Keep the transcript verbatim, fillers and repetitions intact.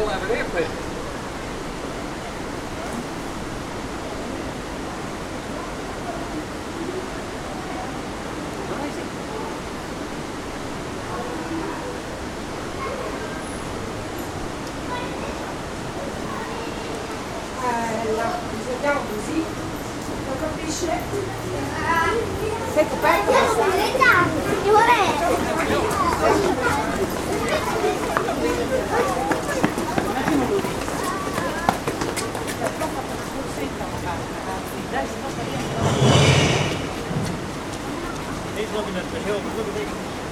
don't have an airplane. Disegniamo così, lo capisce? Sei coperto questa? Io He's looking at the hill, but look at this.